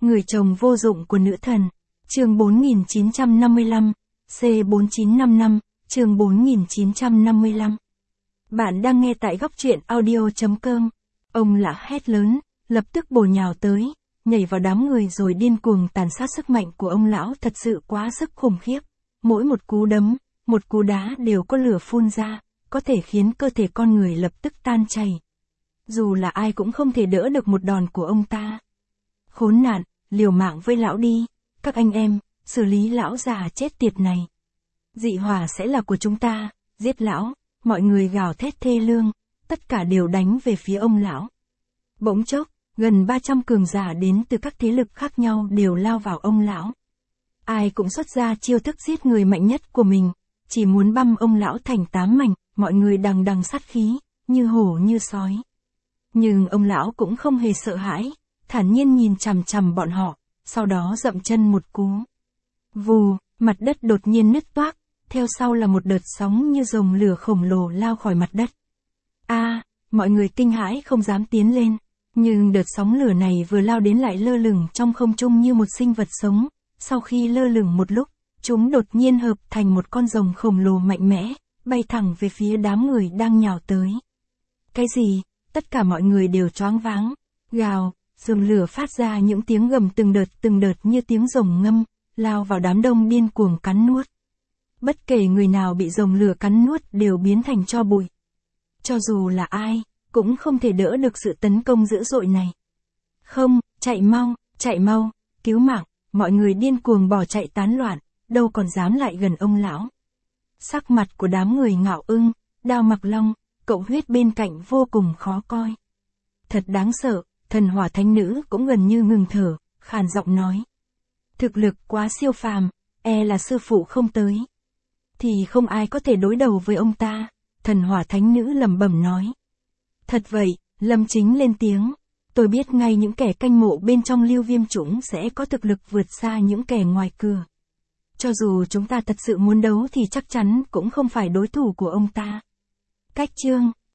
Người chồng vô dụng của nữ thần. Chương 4955, C4955, chương 4955. Bạn đang nghe tại góc truyện audio.com. Ông Lão hét lớn, lập tức bổ nhào tới, nhảy vào đám người rồi điên cuồng tàn sát. Sức mạnh của ông lão thật sự quá sức khủng khiếp. Mỗi một cú đấm, một cú đá đều có lửa phun ra, có thể khiến cơ thể con người lập tức tan chảy. Dù là ai cũng không thể đỡ được một đòn của ông ta. Khốn nạn, liều mạng với lão đi, các anh em, xử lý lão già chết tiệt này. Dị hỏa sẽ là của chúng ta, giết lão, mọi người gào thét thê lương, tất cả đều đánh về phía ông lão. Bỗng chốc, gần 300 cường giả đến từ các thế lực khác nhau đều lao vào ông lão. Ai cũng xuất ra chiêu thức giết người mạnh nhất của mình, chỉ muốn băm ông lão thành 8 mảnh, mọi người đằng đằng sát khí, như hổ như sói. Nhưng ông lão cũng không hề sợ hãi, thản nhiên nhìn chằm chằm bọn họ, sau đó dậm chân một cú. Vù, mặt đất đột nhiên nứt toác, theo sau là một đợt sóng như rồng lửa khổng lồ lao khỏi mặt đất. Mọi người kinh hãi không dám tiến lên, nhưng đợt sóng lửa này vừa lao đến lại lơ lửng trong không trung như một sinh vật sống, sau khi lơ lửng một lúc, chúng đột nhiên hợp thành một con rồng khổng lồ mạnh mẽ, bay thẳng về phía đám người đang nhào tới. Cái gì? Tất cả mọi người đều choáng váng, gào, rồng lửa phát ra những tiếng gầm từng đợt như tiếng rồng ngâm, lao vào đám đông điên cuồng cắn nuốt. Bất kể người nào bị rồng lửa cắn nuốt đều biến thành tro bụi. Cho dù là ai, cũng không thể đỡ được sự tấn công dữ dội này. Không, chạy mau, cứu mạng, mọi người điên cuồng bỏ chạy tán loạn, đâu còn dám lại gần ông lão. Sắc mặt của đám người Ngạo Ưng, Đao Mặc Long, Cậu Huyết bên cạnh vô cùng khó coi. Thật đáng sợ, thần hỏa thánh nữ cũng gần như ngừng thở, khàn giọng nói. Thực lực quá siêu phàm, là sư phụ không tới. Thì không ai có thể đối đầu với ông ta, thần hỏa thánh nữ lẩm bẩm nói. Thật vậy, Lâm Chính lên tiếng. Tôi biết ngay những kẻ canh mộ bên trong Lưu Viêm Chủng sẽ có thực lực vượt xa những kẻ ngoài cửa. Cho dù chúng ta thật sự muốn đấu thì chắc chắn cũng không phải đối thủ của ông ta. Cách chương